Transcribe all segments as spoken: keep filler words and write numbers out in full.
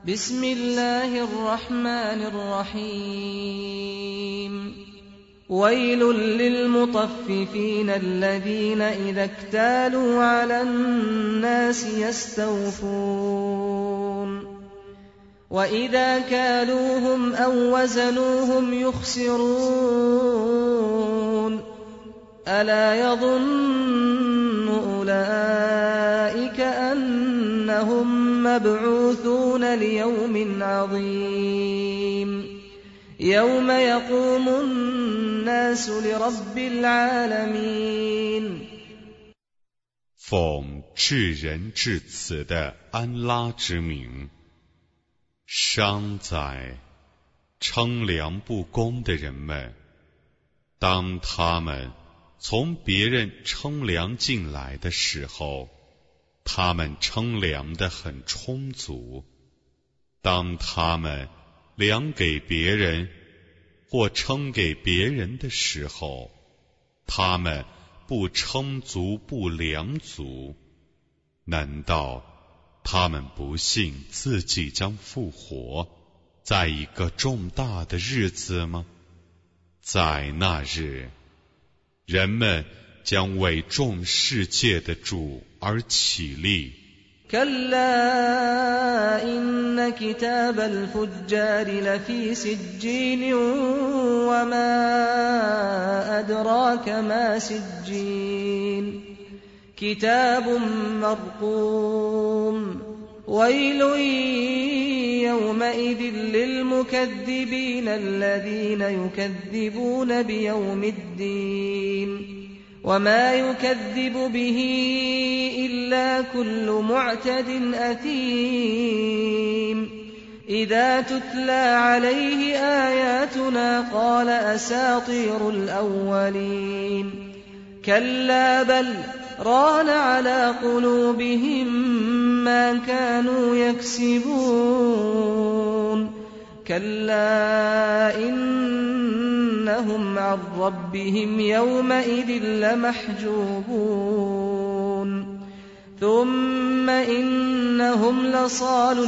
بسم الله الرحمن الرحيم ويل للمطففين الذين إذا اكتالوا على الناس يستوفون وإذا كالوهم أو وزنوهم يخسرون ألا يظن أولئك أنهم مبعوثون ليوم عظيم يوم يقوم الناس لرب العالمين 奉至仁至慈的安拉之名，伤哉称量不公的人们，当他们从别人称量进来的时候，他们称量得很充足；当他们量给别人或称给别人的时候，他们不称足不量足。难道他们不信自己将复活在一个重大的日子吗？在那日，人们将为众世界的主而起立。 كلا إن كتاب الفجار لفي سجين وما أدراك ما سجين كتاب مرقوم ويل يومئذ للمكذبين الذين يكذبون بيوم الدين وما يكذب به إلا كل معتد أثيم إذا تتلى عليه آياتنا قال أساطير الأولين كلا بل ران على قلوبهم ما كانوا يكسبون كلا إنهم عن ربهم يومئذ لمحجوبون ثم إنهم لصالو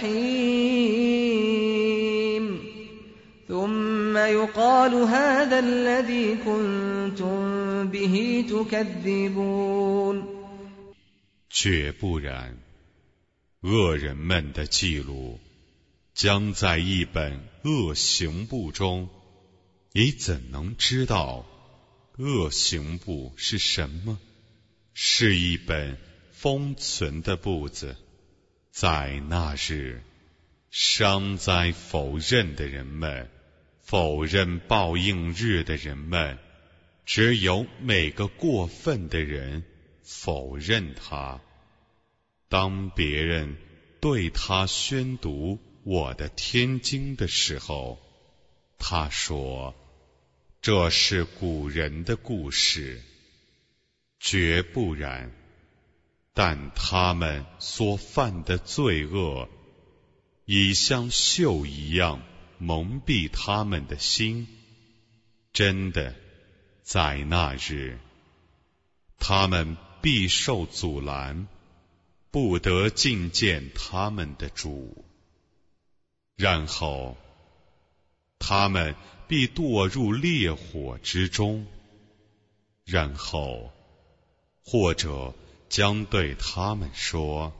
الجحيم ثم يقال هذا الذي كنتم به تكذبون 绝不然，恶人们的记录将在一本恶行簿中，你怎能知道恶行簿是什么？是一本封存的簿子。在那日，伤哉否认的人们，否认报应日的人们，只有每个过分的人否认他。当别人对他宣读我的天经的时候，他说这是古人的故事，绝不然，但他们所犯的罪恶已像锈一样蒙蔽他们的心。真的，在那日，他们必受阻拦，不得觐见他们的主。然后他们必堕入烈火之中，然后或者将对他们说，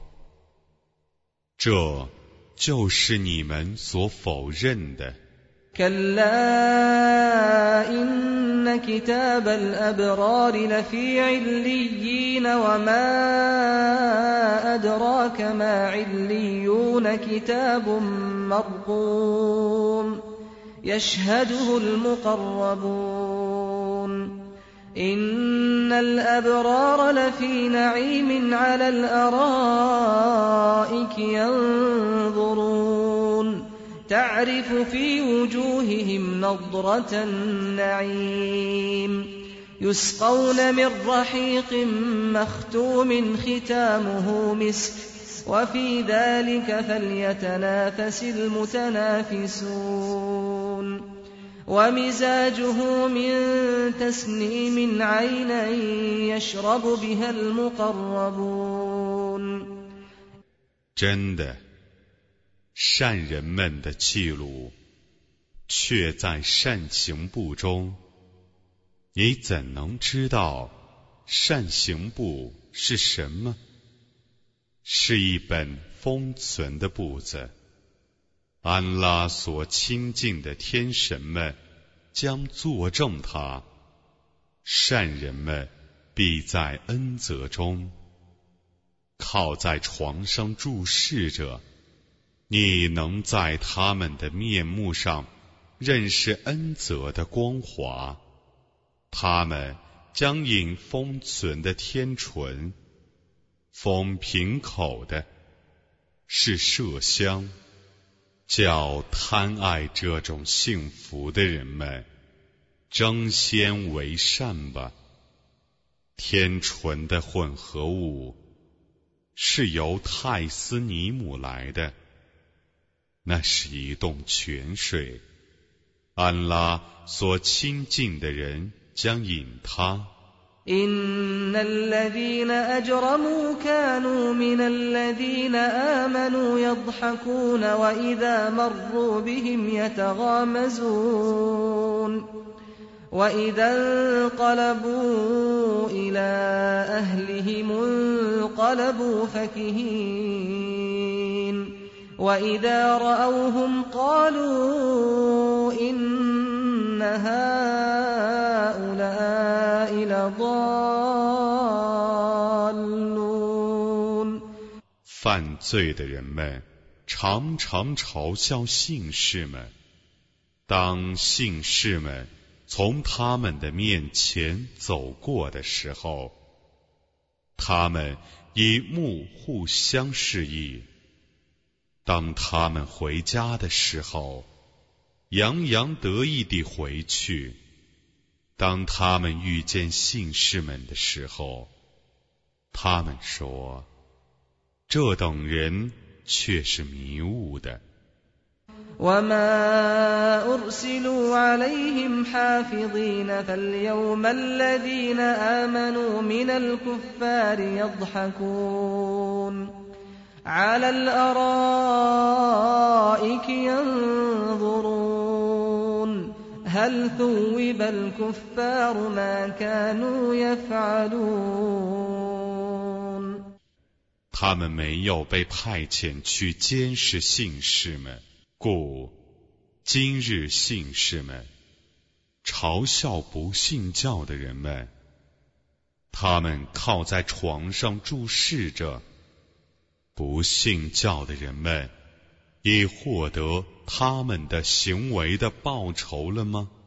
这就是你们所否认的。 كلا إن كتاب الأبرار لفي عليين وما أدراك ما عليون كتاب مرقوم يشهده المقربون إن الأبرار لفي نعيم على الأرائك ينظرون تعرف في وجوههم نضرة النعيم يسقون من رحيق مختوم ختامه مسك وفي ذلك فليتنافس المتنافسون ومزاجه من تسنيم عينا يشرب بها المقربون 真的， 善人们的记录却在善行簿中，你怎能知道善行簿是什么？是一本封存的簿子，安拉所亲近的天神们将作证它，善人们必在恩泽中。靠在床上注视着，你能在他们的面目上认识恩泽的光华。他们将饮封存的天纯，封瓶口的是麝香，叫贪爱这种幸福的人们争先为善吧。天纯的混合物是由泰斯尼姆来的，那是一洞泉水，安拉所亲近的人将饮它。 إن الذين أجرموا كانوا من الذين آمنوا يضحكون وإذا مروا بهم يتغامزون وإذا انقلبوا إلى أهلهم انقلبوا فكهين وإذا رأوهم قالوا إن هؤلاء لضالون 犯罪的人们常常嘲笑信士们，当信士们从他们的面前走过的时候，他们以目互相示意；当他们回家的时候，洋洋得意地回去；当他们遇见信士们的时候，他们说：这等人却是迷雾的。 وما أرسلوا عليهم حافظين فاليوم الذين آمنوا من الكفار يضحكون على الأرائك ينظرون هل ثوب الكفار ما كانوا يفعلون 他们没有被派遣去监视信士们，故今日信士们嘲笑不信教的人们，他们靠在床上注视着，不信教的人们已获得他们的行为的报酬了吗？